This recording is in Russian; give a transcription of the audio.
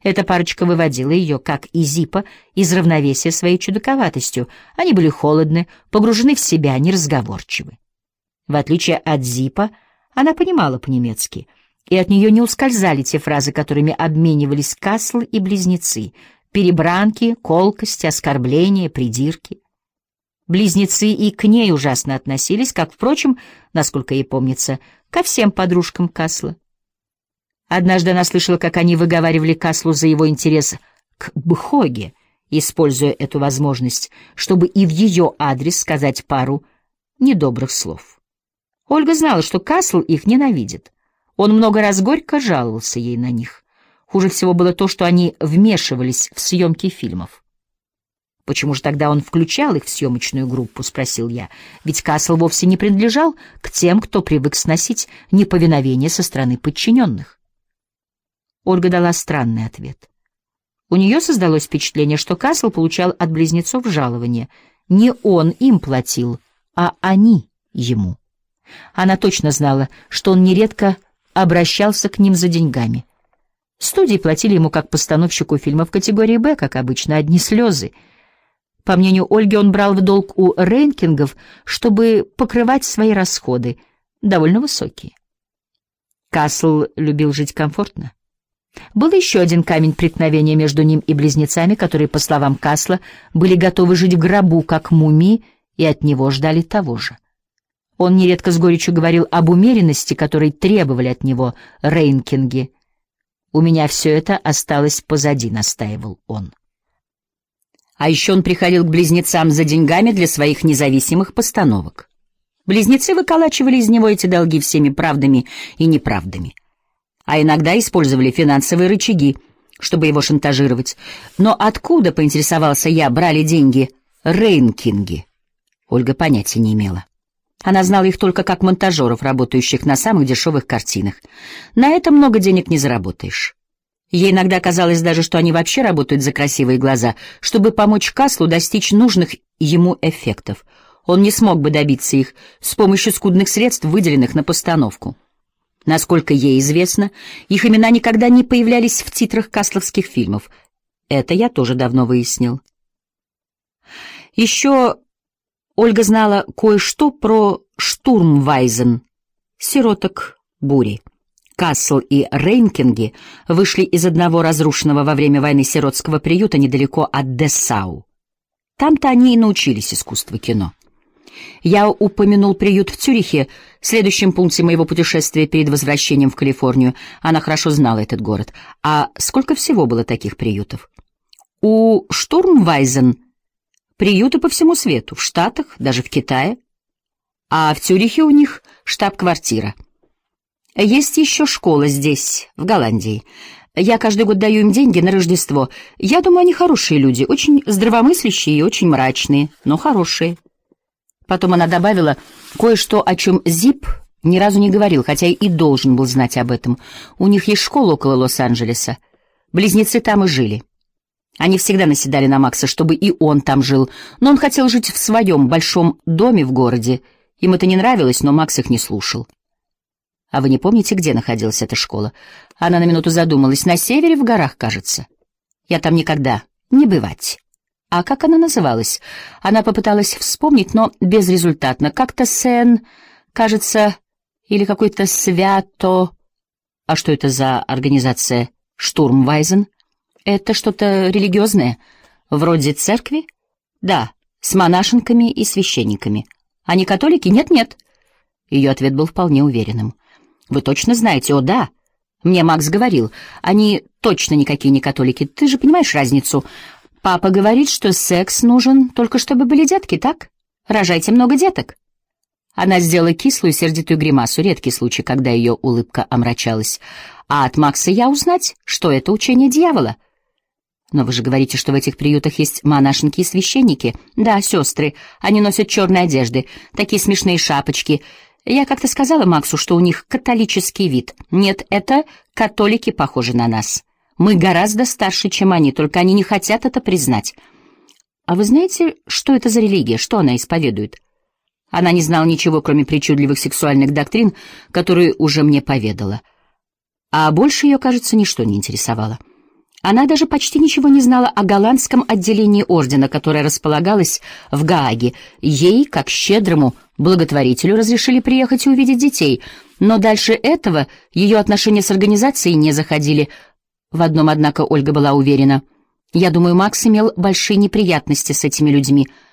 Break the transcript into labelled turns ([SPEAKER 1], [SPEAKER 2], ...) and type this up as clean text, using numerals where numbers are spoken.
[SPEAKER 1] Эта парочка выводила ее, как и Зипа, из равновесия своей чудаковатостью. Они были холодны, погружены в себя, неразговорчивы. В отличие от Зипа, она понимала по-немецки, и от нее не ускользали те фразы, которыми обменивались Касл и близнецы: перебранки, колкости, оскорбления, придирки. Близнецы и к ней ужасно относились, как, впрочем, насколько ей помнится, ко всем подружкам Касла. Однажды она слышала, как они выговаривали Каслу за его интерес к Бхоге, используя эту возможность, чтобы и в ее адрес сказать пару недобрых слов. Ольга знала, что Касл их ненавидит. Он много раз горько жаловался ей на них. Хуже всего было то, что они вмешивались в съемки фильмов. «Почему же тогда он включал их в съемочную группу?» — спросил я. «Ведь Касл вовсе не принадлежал к тем, кто привык сносить неповиновение со стороны подчиненных». Ольга дала странный ответ. У нее создалось впечатление, что Касл получал от близнецов жалование. Не он им платил, а они ему. Она точно знала, что он нередко обращался к ним за деньгами. Студии платили ему как постановщику фильмов категории «Б», как обычно, одни слезы. По мнению Ольги, он брал в долг у Рейнкингов, чтобы покрывать свои расходы, довольно высокие. Касл любил жить комфортно. Был еще один камень преткновения между ним и близнецами, которые, по словам Касла, были готовы жить в гробу, как мумии, и от него ждали того же. Он нередко с горечью говорил об умеренности, которой требовали от него Рейнкинги. «У меня все это осталось позади», — настаивал он. А еще он приходил к близнецам за деньгами для своих независимых постановок. Близнецы выколачивали из него эти долги всеми правдами и неправдами, а иногда использовали финансовые рычаги, чтобы его шантажировать. Но откуда, поинтересовался я, брали деньги Рейнкинги? Ольга понятия не имела. Она знала их только как монтажеров, работающих на самых дешевых картинах. На это много денег не заработаешь. Ей иногда казалось даже, что они вообще работают за красивые глаза, чтобы помочь Каслу достичь нужных ему эффектов. Он не смог бы добиться их с помощью скудных средств, выделенных на постановку. Насколько ей известно, их имена никогда не появлялись в титрах касловских фильмов. Это я тоже давно выяснил. Еще Ольга знала кое-что про Штурмвайзен, сироток бури. Касл и Рейнкинги вышли из одного разрушенного во время войны сиротского приюта недалеко от Дессау. Там-то они и научились искусству кино. Я упомянул приют в Цюрихе в следующем пункте моего путешествия перед возвращением в Калифорнию. Она хорошо знала этот город. А сколько всего было таких приютов? У Штурмвайзен приюты по всему свету, в Штатах, даже в Китае. А в Цюрихе у них штаб-квартира. Есть еще школа здесь, в Голландии. Я каждый год даю им деньги на Рождество. Я думаю, они хорошие люди, очень здравомыслящие и очень мрачные, но хорошие. Потом она добавила кое-что, о чем Зип ни разу не говорил, хотя и должен был знать об этом. У них есть школа около Лос-Анджелеса. Близнецы там и жили. Они всегда наседали на Макса, чтобы и он там жил, но он хотел жить в своем большом доме в городе. Им это не нравилось, но Макс их не слушал. А вы не помните, где находилась эта школа? Она на минуту задумалась. На севере, в горах, кажется. Я там никогда не бывать. А как она называлась? Она попыталась вспомнить, но безрезультатно. Как-то Сен, кажется, или какой-то Свято... А что это за организация Штурмвайзен? Это что-то религиозное? Вроде церкви? Да, с монашенками и священниками. Они католики? Нет-нет. Ее ответ был вполне уверенным. Вы точно знаете? О, да. Мне Макс говорил. Они точно никакие не католики. Ты же понимаешь разницу? Папа говорит, что секс нужен только чтобы были детки, так? Рожайте много деток. Она сделала кислую, сердитую гримасу, редкий случай, когда ее улыбка омрачалась. А от Макса я узнать, что это учение дьявола. Но вы же говорите, что в этих приютах есть монашенки и священники. Да, сестры. Они носят черные одежды, такие смешные шапочки. Я как-то сказала Максу, что у них католический вид. Нет, это католики похожи на нас. Мы гораздо старше, чем они, только они не хотят это признать. А вы знаете, что это за религия, что она исповедует? Она не знала ничего, кроме причудливых сексуальных доктрин, которые уже мне поведала. А больше ее, кажется, ничто не интересовало. Она даже почти ничего не знала о голландском отделении ордена, которое располагалось в Гааге. Ей, как щедрому благотворителю, разрешили приехать и увидеть детей, но дальше этого ее отношения с организацией не заходили. В одном, однако, Ольга была уверена. «Я думаю, Макс имел большие неприятности с этими людьми.